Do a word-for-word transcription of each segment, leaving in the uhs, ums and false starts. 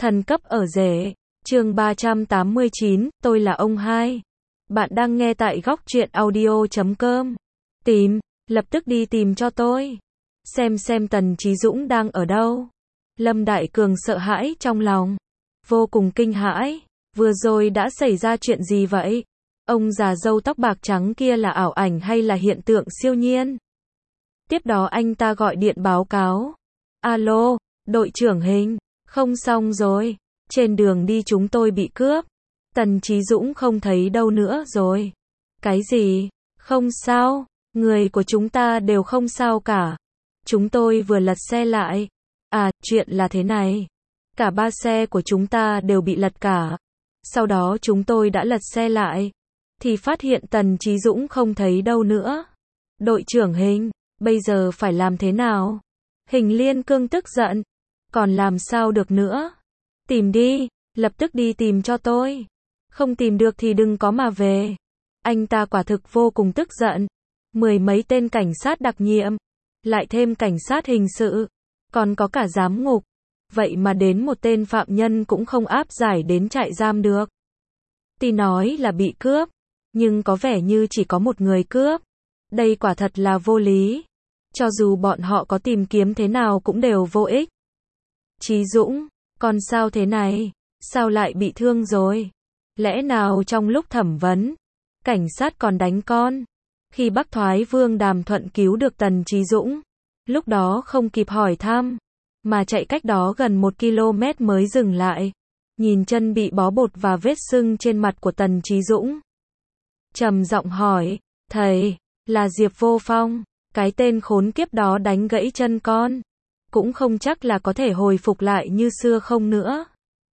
Thần cấp ở rể. Chương ba trăm tám mươi chín, tôi là ông hai. Bạn đang nghe tại góc truyện audio chấm com. Tìm, lập tức đi tìm cho tôi. Xem xem Tần Chí Dũng đang ở đâu. Lâm Đại Cường sợ hãi trong lòng. Vô cùng kinh hãi. Vừa rồi đã xảy ra chuyện gì vậy? Ông già râu tóc bạc trắng kia là ảo ảnh hay là hiện tượng siêu nhiên? Tiếp đó anh ta gọi điện báo cáo. Alo, đội trưởng Hình, không xong rồi. Trên đường đi chúng tôi bị cướp. Tần Chí Dũng không thấy đâu nữa rồi. Cái gì? Không sao. Người của chúng ta đều không sao cả. Chúng tôi vừa lật xe lại. À, chuyện là thế này. Cả ba xe của chúng ta đều bị lật cả. Sau đó chúng tôi đã lật xe lại. Thì phát hiện Tần Chí Dũng không thấy đâu nữa. Đội trưởng Hình, bây giờ phải làm thế nào? Hình Liên Cương tức giận. Còn làm sao được nữa? Tìm đi, lập tức đi tìm cho tôi. Không tìm được thì đừng có mà về. Anh ta quả thực vô cùng tức giận. Mười mấy tên cảnh sát đặc nhiệm, lại thêm cảnh sát hình sự, còn có cả giám ngục. Vậy mà đến một tên phạm nhân cũng không áp giải đến trại giam được. Tuy nói là bị cướp, nhưng có vẻ như chỉ có một người cướp. Đây quả thật là vô lý. Cho dù bọn họ có tìm kiếm thế nào cũng đều vô ích. Chí Dũng, con sao thế này? Sao lại bị thương rồi? Lẽ nào trong lúc thẩm vấn, cảnh sát còn đánh con? Khi Bắc Thoái Vương Đàm Thuận cứu được Tần Chí Dũng, lúc đó không kịp hỏi thăm, mà chạy cách đó gần một ki lô mét mới dừng lại. Nhìn chân bị bó bột và vết sưng trên mặt của Tần Chí Dũng, trầm giọng hỏi, thầy, là Diệp Vô Phong, cái tên khốn kiếp đó đánh gãy chân con. Cũng không chắc là có thể hồi phục lại như xưa không nữa.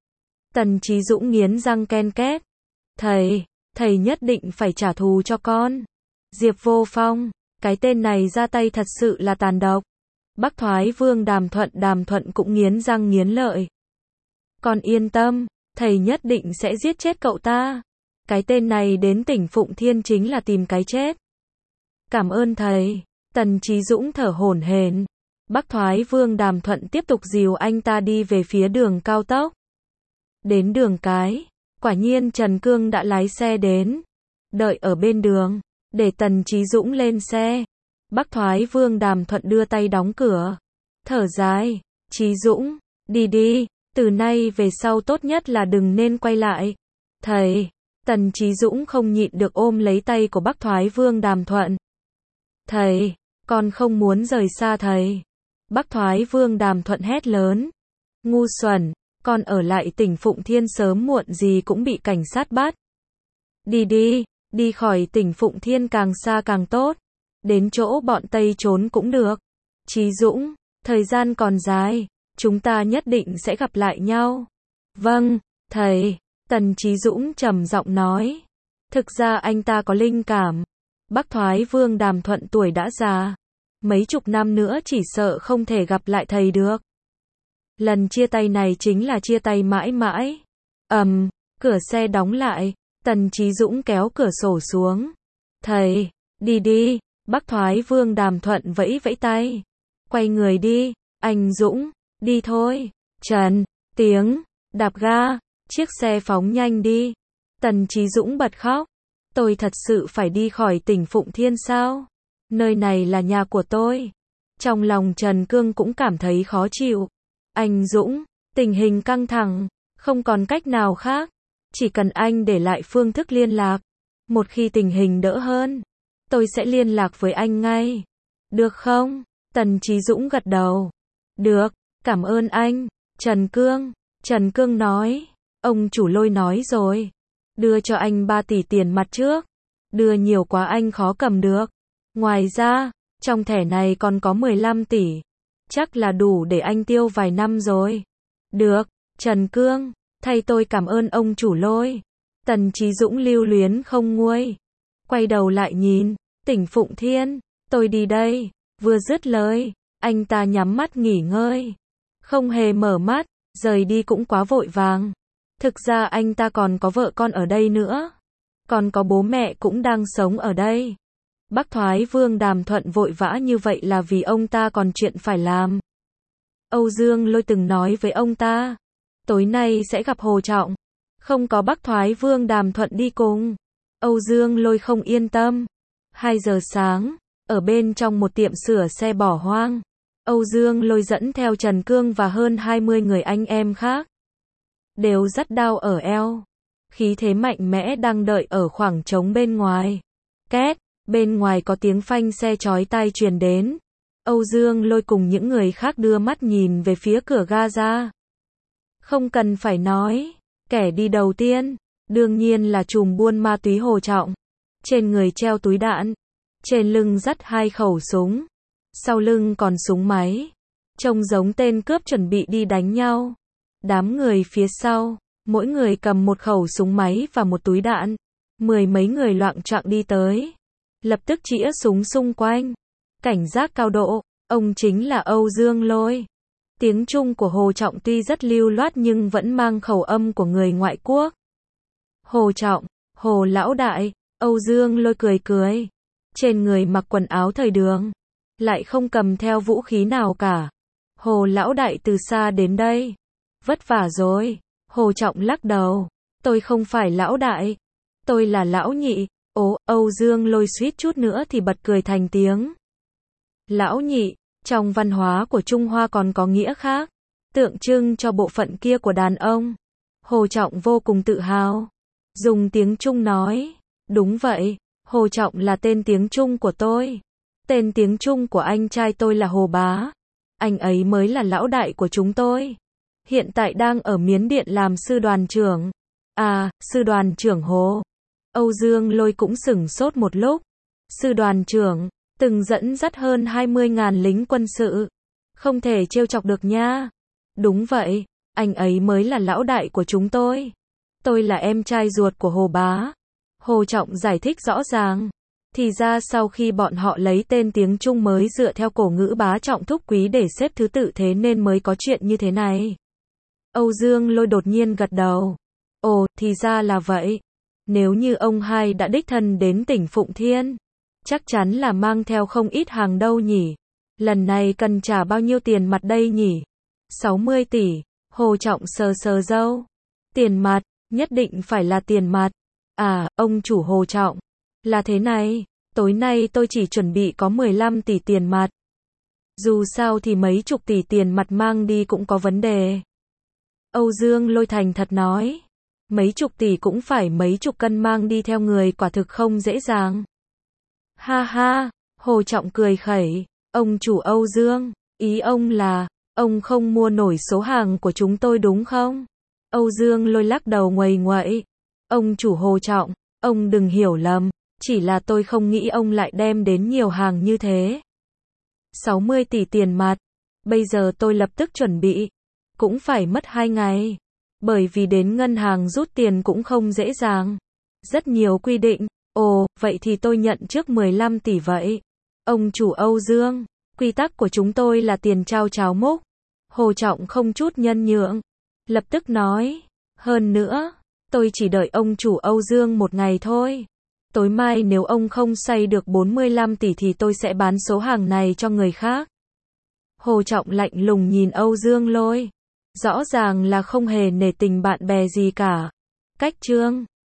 Tần Chí Dũng nghiến răng ken két. Thầy, thầy nhất định phải trả thù cho con. Diệp Vô Phong, cái tên này ra tay thật sự là tàn độc. Bắc Thoái Vương Đàm Thuận Đàm Thuận cũng nghiến răng nghiến lợi. Con yên tâm, thầy nhất định sẽ giết chết cậu ta. Cái tên này đến tỉnh Phụng Thiên chính là tìm cái chết. Cảm ơn thầy. Tần Chí Dũng thở hổn hển. Bắc Thoái Vương Đàm Thuận tiếp tục dìu anh ta đi về phía đường cao tốc. Đến đường cái, quả nhiên Trần Cương đã lái xe đến. Đợi ở bên đường, để Tần Chí Dũng lên xe. Bắc Thoái Vương Đàm Thuận đưa tay đóng cửa. Thở dài, Chí Dũng, đi đi, từ nay về sau tốt nhất là đừng nên quay lại. Thầy, Tần Chí Dũng không nhịn được ôm lấy tay của Bắc Thoái Vương Đàm Thuận. Thầy, con không muốn rời xa thầy. Bắc Thoái Vương Đàm Thuận hét lớn. Ngu xuẩn, con ở lại tỉnh Phụng Thiên sớm muộn gì cũng bị cảnh sát bắt. Đi đi, đi khỏi tỉnh Phụng Thiên càng xa càng tốt. Đến chỗ bọn Tây trốn cũng được. Chí Dũng, thời gian còn dài, chúng ta nhất định sẽ gặp lại nhau. Vâng, thầy, Tần Chí Dũng trầm giọng nói. Thực ra anh ta có linh cảm. Bắc Thoái Vương Đàm Thuận tuổi đã già. Mấy chục năm nữa chỉ sợ không thể gặp lại thầy được. Lần chia tay này chính là chia tay mãi mãi. Ầm, um, cửa xe đóng lại, Tần Chí Dũng kéo cửa sổ xuống. Thầy, đi đi, Bắc Thoái Vương Đàm Thuận vẫy vẫy tay. Quay người đi, anh Dũng, đi thôi. Trần, tiếng, đạp ga, chiếc xe phóng nhanh đi. Tần Chí Dũng bật khóc. Tôi thật sự phải đi khỏi tỉnh Phụng Thiên sao? Nơi này là nhà của tôi. Trong lòng Trần Cương cũng cảm thấy khó chịu. Anh Dũng, tình hình căng thẳng, không còn cách nào khác. Chỉ cần anh để lại phương thức liên lạc. Một khi tình hình đỡ hơn, tôi sẽ liên lạc với anh ngay. Được không? Tần Chí Dũng gật đầu. Được, cảm ơn anh. Trần Cương, Trần Cương nói. Ông chủ Lôi nói rồi. Đưa cho anh ba tỷ tiền mặt trước. Đưa nhiều quá anh khó cầm được. Ngoài ra, trong thẻ này còn có mười lăm tỷ. Chắc là đủ để anh tiêu vài năm rồi. Được, Trần Cương, thay tôi cảm ơn ông chủ Lôi. Tần Chí Dũng lưu luyến không nguôi. Quay đầu lại nhìn, tỉnh Phụng Thiên, tôi đi đây. Vừa dứt lời, anh ta nhắm mắt nghỉ ngơi. Không hề mở mắt, rời đi cũng quá vội vàng. Thực ra anh ta còn có vợ con ở đây nữa. Còn có bố mẹ cũng đang sống ở đây. Bắc Thoái Vương Đàm Thuận vội vã như vậy là vì ông ta còn chuyện phải làm. Âu Dương Lôi từng nói với ông ta, tối nay sẽ gặp Hồ Trọng. Không có Bắc Thoái Vương Đàm Thuận đi cùng. Âu Dương Lôi không yên tâm. hai giờ sáng, ở bên trong một tiệm sửa xe bỏ hoang, Âu Dương Lôi dẫn theo Trần Cương và hơn hai mươi người anh em khác. Đều dắt đao ở eo. Khí thế mạnh mẽ đang đợi ở khoảng trống bên ngoài. Két, bên ngoài có tiếng phanh xe chói tai truyền đến. Âu Dương Lôi cùng những người khác đưa mắt nhìn về phía cửa Gaza. Không cần phải nói, kẻ đi đầu tiên, đương nhiên là trùm buôn ma túy Hồ Trọng. Trên người treo túi đạn, trên lưng dắt hai khẩu súng, sau lưng còn súng máy. Trông giống tên cướp chuẩn bị đi đánh nhau. Đám người phía sau, mỗi người cầm một khẩu súng máy và một túi đạn. Mười mấy người loạng choạng đi tới. Lập tức chĩa súng xung quanh. Cảnh giác cao độ, ông chính là Âu Dương Lôi. Tiếng Trung của Hồ Trọng tuy rất lưu loát nhưng vẫn mang khẩu âm của người ngoại quốc. Hồ Trọng, Hồ Lão Đại, Âu Dương Lôi cười cười. Trên người mặc quần áo thời đường, lại không cầm theo vũ khí nào cả. Hồ Lão Đại từ xa đến đây. Vất vả rồi. Hồ Trọng lắc đầu. Tôi không phải Lão Đại. Tôi là Lão Nhị. Ố, Âu Dương Lôi suýt chút nữa thì bật cười thành tiếng. Lão Nhị, trong văn hóa của Trung Hoa còn có nghĩa khác, tượng trưng cho bộ phận kia của đàn ông. Hồ Trọng vô cùng tự hào. Dùng tiếng Trung nói. Đúng vậy, Hồ Trọng là tên tiếng Trung của tôi. Tên tiếng Trung của anh trai tôi là Hồ Bá. Anh ấy mới là lão đại của chúng tôi. Hiện tại đang ở Miến Điện làm sư đoàn trưởng. À, sư đoàn trưởng Hồ. Âu Dương Lôi cũng sửng sốt một lúc. Sư đoàn trưởng, từng dẫn dắt hơn hai mươi ngàn lính quân sự. Không thể trêu chọc được nha. Đúng vậy, anh ấy mới là lão đại của chúng tôi. Tôi là em trai ruột của Hồ Bá. Hồ Trọng giải thích rõ ràng. Thì ra sau khi bọn họ lấy tên tiếng Trung mới dựa theo cổ ngữ bá trọng thúc quý để xếp thứ tự thế nên mới có chuyện như thế này. Âu Dương Lôi đột nhiên gật đầu. Ồ, thì ra là vậy. Nếu như ông hai đã đích thân đến tỉnh Phụng Thiên, chắc chắn là mang theo không ít hàng đâu nhỉ. Lần này cần trả bao nhiêu tiền mặt đây nhỉ? sáu mươi tỷ. Hồ Trọng sờ sờ râu. Tiền mặt, nhất định phải là tiền mặt. À, ông chủ Hồ Trọng. Là thế này, tối nay tôi chỉ chuẩn bị có mười lăm tỷ tiền mặt. Dù sao thì mấy chục tỷ tiền mặt mang đi cũng có vấn đề. Âu Dương Lôi thành thật nói. Mấy chục tỷ cũng phải mấy chục cân mang đi theo người quả thực không dễ dàng. Ha ha, Hồ Trọng cười khẩy. Ông chủ Âu Dương, ý ông là, ông không mua nổi số hàng của chúng tôi đúng không? Âu Dương Lôi lắc đầu nguầy nguậy. Ông chủ Hồ Trọng, ông đừng hiểu lầm, chỉ là tôi không nghĩ ông lại đem đến nhiều hàng như thế. sáu mươi tỷ tiền mặt, bây giờ tôi lập tức chuẩn bị, cũng phải mất hai ngày, bởi vì đến ngân hàng rút tiền cũng không dễ dàng. Rất nhiều quy định, ồ, vậy thì tôi nhận trước mười lăm tỷ vậy. Ông chủ Âu Dương, quy tắc của chúng tôi là tiền trao cháo múc. Hồ Trọng không chút nhân nhượng, lập tức nói, hơn nữa, tôi chỉ đợi ông chủ Âu Dương một ngày thôi. Tối mai nếu ông không xoay được bốn mươi lăm tỷ thì tôi sẽ bán số hàng này cho người khác. Hồ Trọng lạnh lùng nhìn Âu Dương Lôi. Rõ ràng là không hề nể tình bạn bè gì cả. Cách chương